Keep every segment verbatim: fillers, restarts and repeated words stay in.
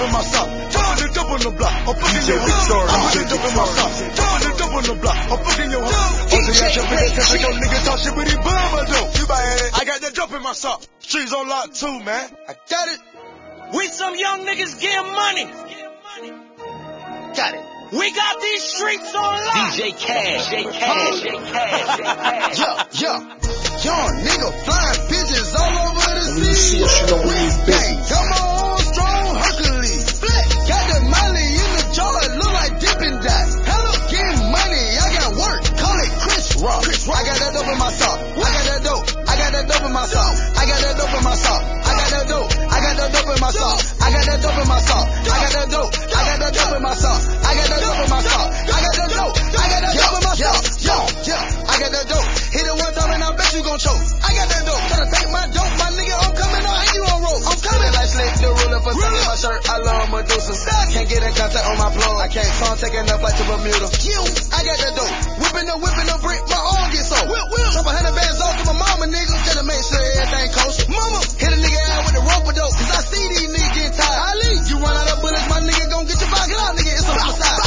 in my sock. Jumping the dope on the block. I'm fucking your hoe. I'm putting dope in my sock. Jumping the dope on the block. I'm fucking your hoe. Oh, so y'all jumping that test. Yo, nigga talk shit, but he bum a dope. You buy it. I got that dope in my sock. Streets on lock too, man. I got it. We some young niggas getting money. Got it. We got these streets on lock. D J Cash, D J Cash, D J Cash, D J Cash. Yeah, yeah. Young nigga flying pigeons all over the sea. When you see us, you know we ain't busy. Come on, strong Hercules. Got the molly in the jar, it look like Dippin' Dots. Hello, getting money, I got work. Call it Chris Rock. I got that dope in my sock. I got that dope. I got that dope in my sock. I got that dope in my sock. I got that dope. I got that dope in my sock. I got that dope in my sock. I got that dope. I got that dope in my sock. I got that dope in my sock. I got that dope. I got that dope in my sock. Yo, yo, I got that dope. Hit it one time and I bet you gon' choke. I got that dope. Tryna take my dope, my nigga. I'm coming out and you on rope. I'm coming like Slick the ruler for taking my shirt. I love Medusa. Can't get in contact on my plug. I can't come taking up like to Bermuda. You, I got that dope. Whipping the whipping the brick, my arm gets so. Whip, whip. Drop a hundred bands off to my mama, nigga. Just to make sure everything kosher. Mama, hit a nigga out with the rope of dope. Cause I see these niggas getting tired. I leave. You run out of bullets, my nigga gon' get your pocket out, nigga. It's a homicide.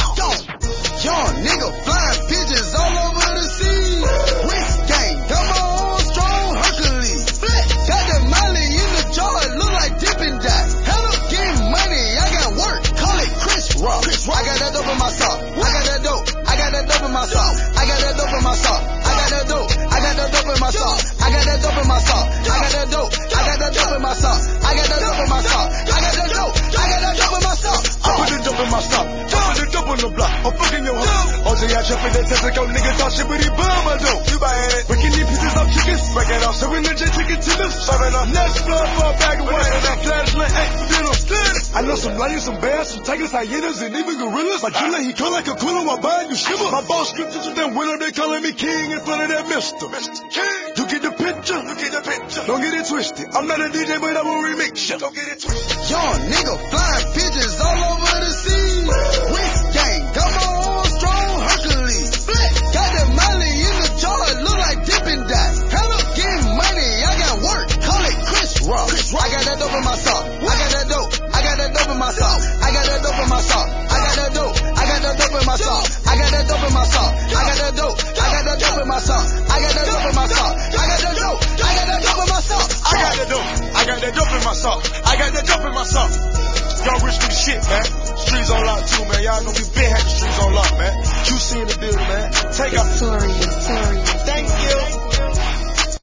Young nigga flying pigeons all over the sea. West gang, come on, strong Hercules. Got the molly in the jar, it look like Dippin' Dots. Hello, getting money, I got work. Call it Chris Rock. I got that dope in my sock. I got that dope. I got that dope in my sock. I got that dope in my sock. I got that dope. I got that dope in my sock. I got that dope in my sock. I got that dope. I got that dope in my sock. I got that dope in my sock. I got that dope. I got that dope in my sock. I put the dope in my sock. Jumping the dope on the block. I'm fucking your hoe. Oh, so y'all jumping that test. Yo, nigga talk shit, but he bum a dope. You buy it. Breaking these pieces of chicken. Break it off. Serving the jet chicken tenders. Serving off. Next blood for a bag of white. And that flash like eight for dinner. I know some lions, some bears, some tigers, hyenas, and even gorillas. My driller, he come like a cooler while buying you shiver. My boss scriptures with them winner, they calling me king in front of that mister. Mister King. You get the picture, you get the picture. Don't get it twisted. I'm not a D J, but I'm a remix. Don't get it twisted. Young nigga flying pigeons all over the sea. West gang, come on, strong Hercules. Got the molly in the jar, it look like Dippin' Dots. Hello, getting money, I got work. Call it Chris Rock. I got that dope in my sock.